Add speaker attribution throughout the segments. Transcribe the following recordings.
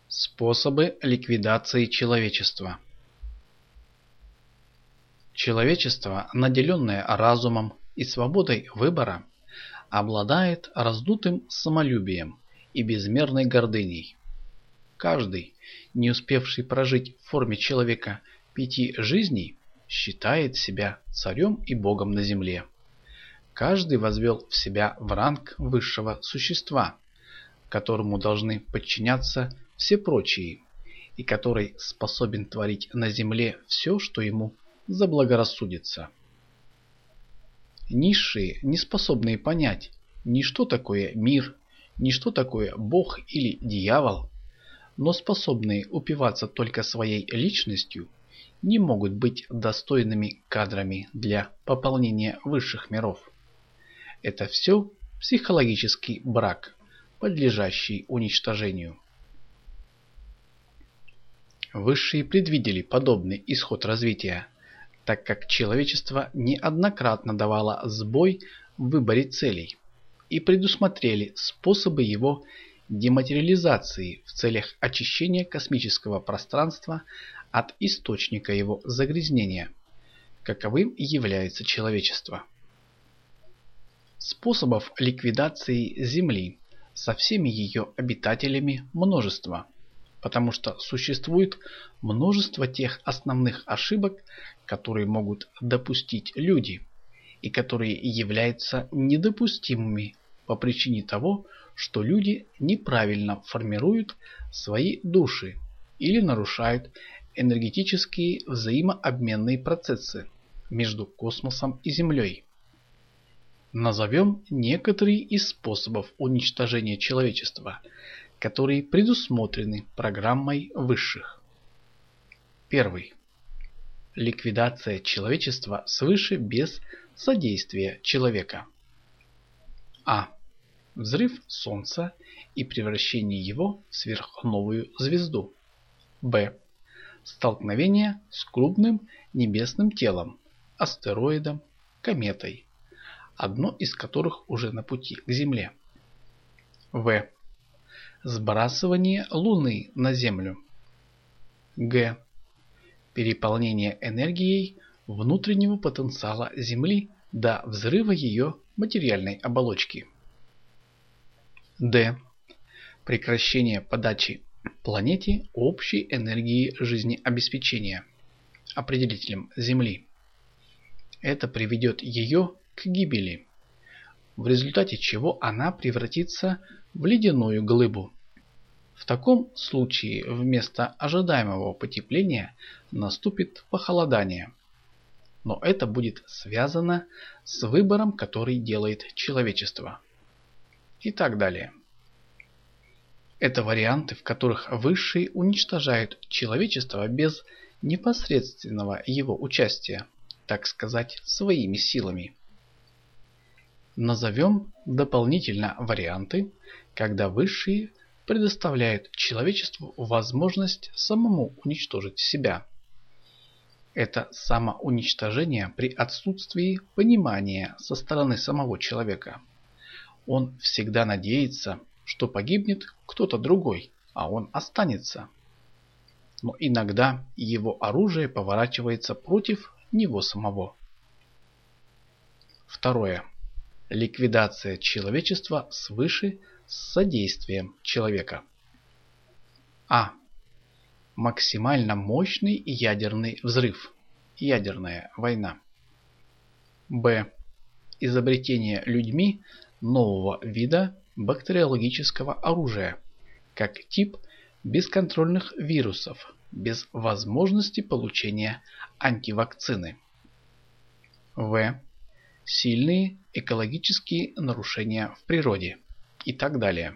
Speaker 1: Способы ликвидации человечества. Человечество, наделенное разумом и свободой выбора, обладает раздутым самолюбием и безмерной гордыней. Каждый, не успевший прожить в форме человека 5 жизней, считает себя царем и богом на земле. Каждый возвел себя в ранг высшего существа, которому должны подчиняться все прочие, и который способен творить на земле все, что ему заблагорассудится. Низшие, не способные понять ни что такое мир, ни что такое Бог или дьявол, но способные упиваться только своей личностью, не могут быть достойными кадрами для пополнения высших миров. Это все психологический брак, подлежащий уничтожению. Высшие предвидели подобный исход развития, так как человечество неоднократно давало сбой в выборе целей и предусмотрели способы его дематериализации в целях очищения космического пространства от источника его загрязнения, каковым является человечество. Способов ликвидации Земли со всеми ее обитателями множество, потому что существует множество тех основных ошибок, которые могут допустить люди, и которые являются недопустимыми по причине того, что люди неправильно формируют свои души или нарушают энергетические взаимообменные процессы между космосом и Землей. Назовем некоторые из способов уничтожения человечества, которые предусмотрены программой высших. Первый. Ликвидация человечества свыше без содействия человека. А. Взрыв Солнца и превращение его в сверхновую звезду. Б. Столкновение с крупным небесным телом, астероидом, кометой, одно из которых уже на пути к Земле. В. Сбрасывание Луны на Землю. Г. Переполнение энергией внутреннего потенциала Земли до взрыва ее материальной оболочки. Д. Прекращение подачи планете общей энергии жизнеобеспечения, определителем Земли. Это приведет ее к гибели, в результате чего она превратится в ледяную глыбу. В таком случае вместо ожидаемого потепления наступит похолодание. Но это будет связано с выбором, который делает человечество. И так далее. Это варианты, в которых высшие уничтожают человечество без непосредственного его участия, так сказать, своими силами. Назовем дополнительно варианты, когда высшие предоставляют человечеству возможность самому уничтожить себя. Это самоуничтожение при отсутствии понимания со стороны самого человека. Он всегда надеется, что погибнет кто-то другой, а он останется. Но иногда его оружие поворачивается против него самого. Второе. Ликвидация человечества свыше с содействием человека. А. Максимально мощный ядерный взрыв. Ядерная война. Б. Изобретение людьми нового вида бактериологического оружия, как тип бесконтрольных вирусов, без возможности получения антивакцины. В. Сильные экологические нарушения в природе и так далее.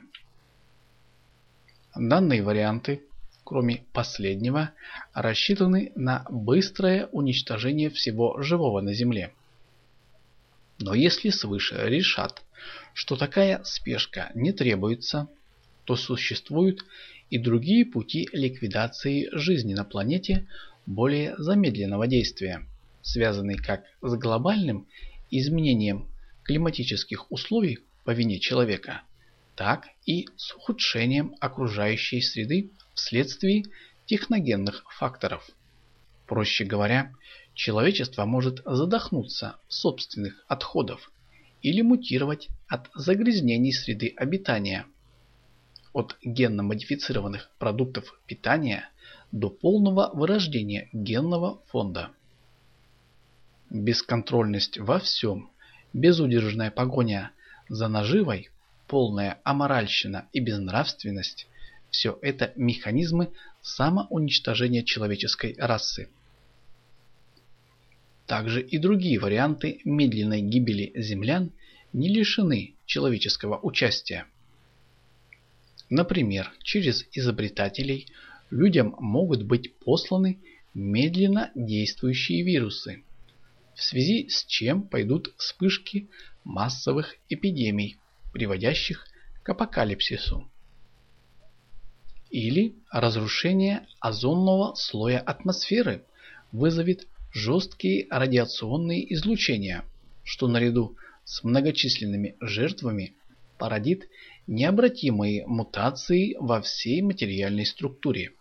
Speaker 1: Данные варианты, кроме последнего, рассчитаны на быстрое уничтожение всего живого на Земле. Но если свыше решат, что такая спешка не требуется, то существуют и другие пути ликвидации жизни на планете более замедленного действия, связанные как с глобальным изменением климатических условий по вине человека, так и с ухудшением окружающей среды вследствие техногенных факторов. Проще говоря, человечество может задохнуться в собственных отходах или мутировать от загрязнений среды обитания, от генно-модифицированных продуктов питания до полного вырождения генного фонда. Бесконтрольность во всем, безудержная погоня за наживой, полная аморальщина и безнравственность – все это механизмы самоуничтожения человеческой расы. Также и другие варианты медленной гибели землян не лишены человеческого участия. Например, через изобретателей людям могут быть посланы медленно действующие вирусы, в связи с чем пойдут вспышки массовых эпидемий, приводящих к апокалипсису. Или разрушение озонного слоя атмосферы вызовет жесткие радиационные излучения, что наряду с многочисленными жертвами породит необратимые мутации во всей материальной структуре.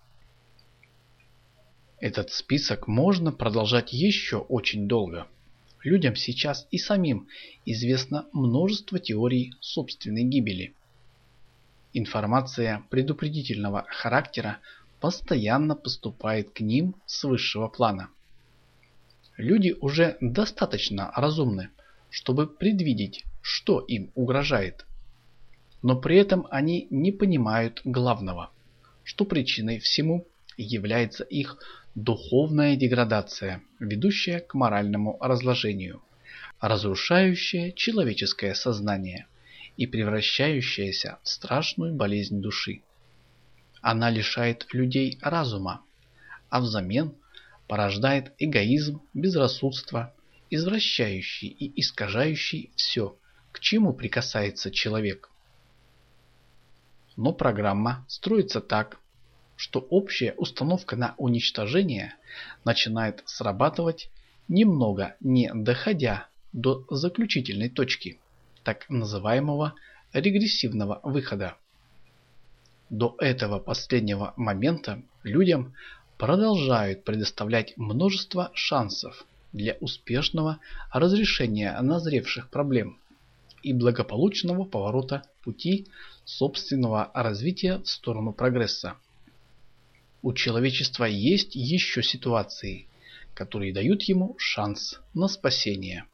Speaker 1: Этот список можно продолжать еще очень долго. Людям сейчас и самим известно множество теорий собственной гибели. Информация предупредительного характера постоянно поступает к ним с высшего плана. Люди уже достаточно разумны, чтобы предвидеть, что им угрожает. Но при этом они не понимают главного, что причиной всему является их духовная деградация, ведущая к моральному разложению, разрушающая человеческое сознание и превращающаяся в страшную болезнь души. Она лишает людей разума, а взамен порождает эгоизм, безрассудство, извращающий и искажающий все, к чему прикасается человек. Но программа строится так, что общая установка на уничтожение начинает срабатывать, немного не доходя до заключительной точки, так называемого регрессивного выхода. До этого последнего момента людям продолжают предоставлять множество шансов для успешного разрешения назревших проблем и благополучного поворота пути собственного развития в сторону прогресса. У человечества есть еще ситуации, которые дают ему шанс на спасение.